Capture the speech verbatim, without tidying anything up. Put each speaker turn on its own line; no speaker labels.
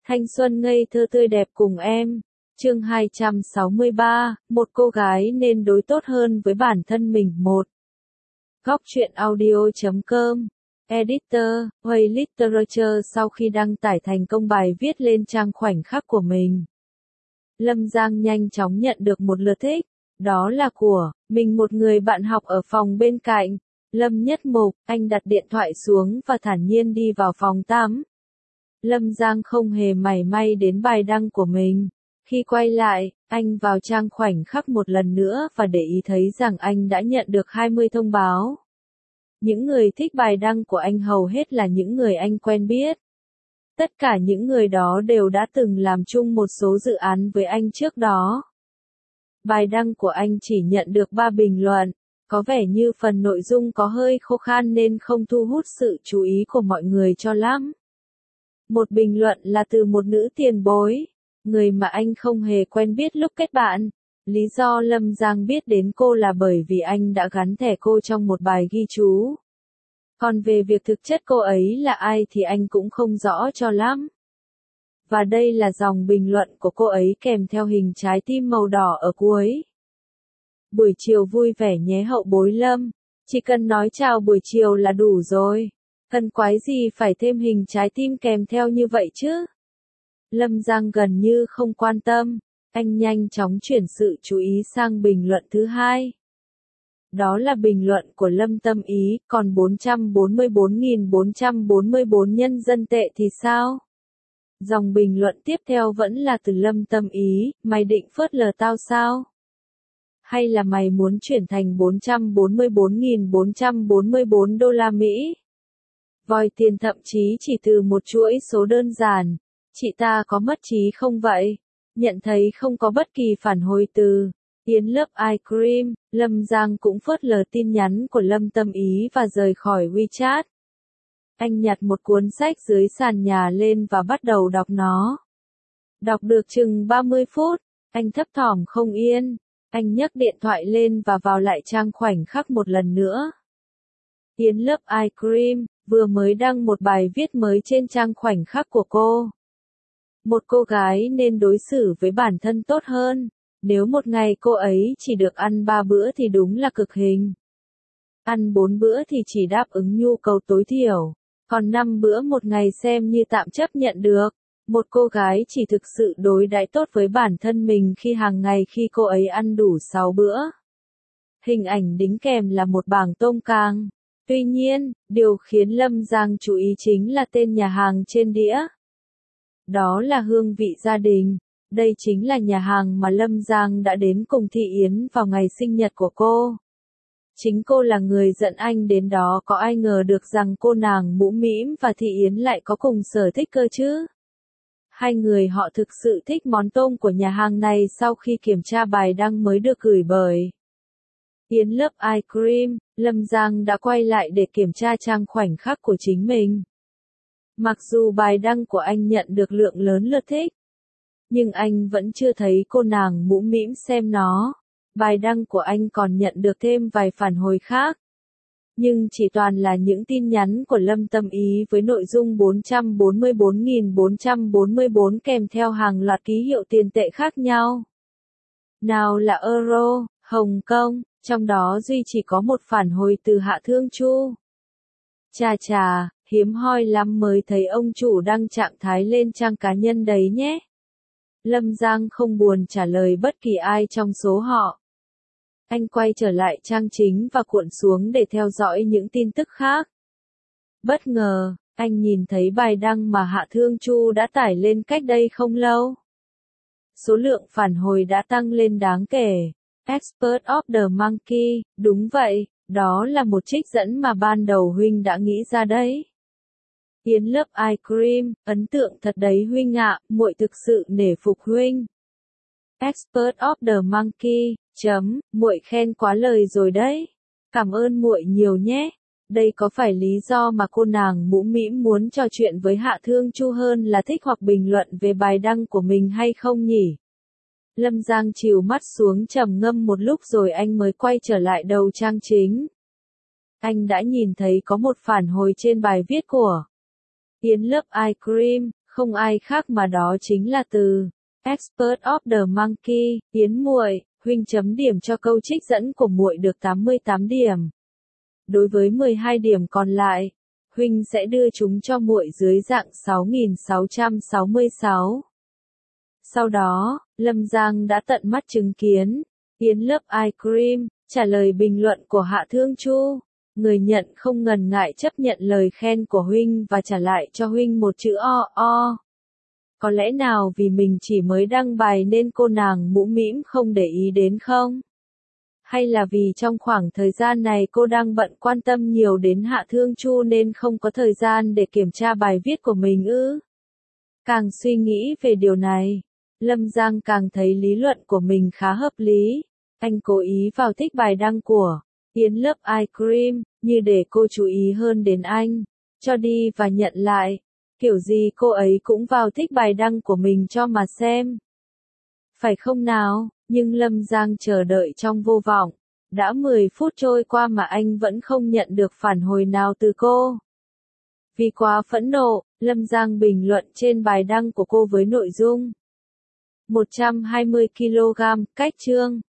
Thanh xuân ngây thơ tươi đẹp cùng em. Chương hai trăm sáu mươi ba, một cô gái nên đối tốt hơn với bản thân mình. Một. Góc truyện audio chấm com. Editor, Way Literature. Sau khi đăng tải thành công bài viết lên trang khoảnh khắc của mình, Lâm Giang nhanh chóng nhận được một lượt thích. Đó là của mình, một người bạn học ở phòng bên cạnh. Lâm Nhất Mục. Anh đặt điện thoại xuống và thản nhiên đi vào phòng tắm. Lâm Giang không hề mảy may đến bài đăng của mình. Khi quay lại, anh vào trang khoảnh khắc một lần nữa và để ý thấy rằng anh đã nhận được hai mươi thông báo. Những người thích bài đăng của anh hầu hết là những người anh quen biết. Tất cả những người đó đều đã từng làm chung một số dự án với anh trước đó. Bài đăng của anh chỉ nhận được ba bình luận, có vẻ như phần nội dung có hơi khô khan nên không thu hút sự chú ý của mọi người cho lắm. Một bình luận là từ một nữ tiền bối, người mà anh không hề quen biết lúc kết bạn. Lý do Lâm Giang biết đến cô là bởi vì anh đã gắn thẻ cô trong một bài ghi chú. Còn về việc thực chất cô ấy là ai thì anh cũng không rõ cho lắm. Và đây là dòng bình luận của cô ấy kèm theo hình trái tim màu đỏ ở cuối. Buổi chiều vui vẻ nhé hậu bối Lâm. Chỉ cần nói chào buổi chiều là đủ rồi. Cần quái gì phải thêm hình trái tim kèm theo như vậy chứ? Lâm Giang gần như không quan tâm. Anh nhanh chóng chuyển sự chú ý sang bình luận thứ hai. Đó là bình luận của Lâm Tâm Ý. Còn bốn trăm bốn mươi bốn nghìn bốn trăm bốn mươi bốn nhân dân tệ thì sao? Dòng bình luận tiếp theo vẫn là từ Lâm Tâm Ý. Mày định phớt lờ tao sao? Hay là mày muốn chuyển thành bốn trăm bốn mươi bốn nghìn bốn trăm bốn mươi bốn đô la Mỹ? Vòi tiền thậm chí chỉ từ một chuỗi số đơn giản. Chị ta có mất trí không vậy? Nhận thấy không có bất kỳ phản hồi từ Yến lớp Ice Cream, Lâm Giang cũng phớt lờ tin nhắn của Lâm Tâm Ý và rời khỏi WeChat. Anh nhặt một cuốn sách dưới sàn nhà lên và bắt đầu đọc nó. Đọc được chừng ba mươi phút, anh thấp thỏm không yên. Anh nhấc điện thoại lên và vào lại trang khoảnh khắc một lần nữa. Yến lớp Ice Cream vừa mới đăng một bài viết mới trên trang khoảnh khắc của cô. Một cô gái nên đối xử với bản thân tốt hơn. Nếu một ngày cô ấy chỉ được ăn ba bữa thì đúng là cực hình. Ăn bốn bữa thì chỉ đáp ứng nhu cầu tối thiểu. Còn năm bữa một ngày xem như tạm chấp nhận được. Một cô gái chỉ thực sự đối đãi tốt với bản thân mình khi hàng ngày khi cô ấy ăn đủ sáu bữa. Hình ảnh đính kèm là một bảng tôm càng. Tuy nhiên, điều khiến Lâm Giang chú ý chính là tên nhà hàng trên đĩa. Đó là Hương Vị Gia Đình. Đây chính là nhà hàng mà Lâm Giang đã đến cùng Thị Yến vào ngày sinh nhật của cô. Chính cô là người dẫn anh đến đó, có ai ngờ được rằng cô nàng mũm mĩm và Thị Yến lại có cùng sở thích cơ chứ. Hai người họ thực sự thích món tôm của nhà hàng này sau khi kiểm tra bài đăng mới được gửi bởi Yến lớp Ice Cream. Lâm Giang đã quay lại để kiểm tra trang khoảnh khắc của chính mình. Mặc dù bài đăng của anh nhận được lượng lớn lượt thích, nhưng anh vẫn chưa thấy cô nàng mũm mĩm xem nó. Bài đăng của anh còn nhận được thêm vài phản hồi khác. Nhưng chỉ toàn là những tin nhắn của Lâm Tâm Ý với nội dung bốn trăm bốn mươi bốn nghìn bốn trăm bốn mươi bốn kèm theo hàng loạt ký hiệu tiền tệ khác nhau. Nào là Euro, Hồng Kông, trong đó duy chỉ có một phản hồi từ Hạ Thương Chu. Chà chà, hiếm hoi lắm mới thấy ông chủ đăng trạng thái lên trang cá nhân đấy nhé. Lâm Giang không buồn trả lời bất kỳ ai trong số họ. Anh quay trở lại trang chính và cuộn xuống để theo dõi những tin tức khác. Bất ngờ, anh nhìn thấy bài đăng mà Hạ Thương Chu đã tải lên cách đây không lâu. Số lượng phản hồi đã tăng lên đáng kể. Expert of the Monkey, đúng vậy, đó là một trích dẫn mà ban đầu Huynh đã nghĩ ra đấy. Yến lớp Ice Cream, ấn tượng thật đấy Huynh ạ, muội thực sự nể phục Huynh. Expert of the Monkey, chấm, muội khen quá lời rồi đấy. Cảm ơn muội nhiều nhé. Đây có phải lý do mà cô nàng mũm mĩm muốn trò chuyện với Hạ Thương Chu hơn là thích hoặc bình luận về bài đăng của mình hay không nhỉ? Lâm Giang chìu mắt xuống trầm ngâm một lúc rồi anh mới quay trở lại đầu trang chính. Anh đã nhìn thấy có một phản hồi trên bài viết của Yến lớp Ice Cream, Không ai khác mà đó chính là từ Expert of the Monkey, Yến muội, huynh chấm điểm cho câu trích dẫn của muội được tám mươi tám điểm. Đối với mười hai điểm còn lại, huynh sẽ đưa chúng cho muội dưới dạng sáu nghìn sáu trăm sáu mươi sáu. Sau đó, Lâm Giang đã tận mắt chứng kiến Yến Love Ice Cream trả lời bình luận của Hạ Thương Chu. Người nhận không ngần ngại chấp nhận lời khen của huynh và trả lại cho huynh một chữ o o. Có lẽ nào vì mình chỉ mới đăng bài nên cô nàng mũm mĩm không để ý đến không? Hay là vì trong khoảng thời gian này cô đang bận quan tâm nhiều đến Hạ Thương Chu nên không có thời gian để kiểm tra bài viết của mình ư? Càng suy nghĩ về điều này, Lâm Giang càng thấy lý luận của mình khá hợp lý. Anh cố ý vào thích bài đăng của Yến Love Ice Cream, như để cô chú ý hơn đến anh, cho đi và nhận lại. Kiểu gì cô ấy cũng vào thích bài đăng của mình cho mà xem. Phải không nào? Nhưng Lâm Giang chờ đợi trong vô vọng. Đã mười phút trôi qua mà anh vẫn không nhận được phản hồi nào từ cô. Vì quá phẫn nộ, Lâm Giang bình luận trên bài đăng của cô với nội dung một trăm hai mươi ki lô gam, cách chương.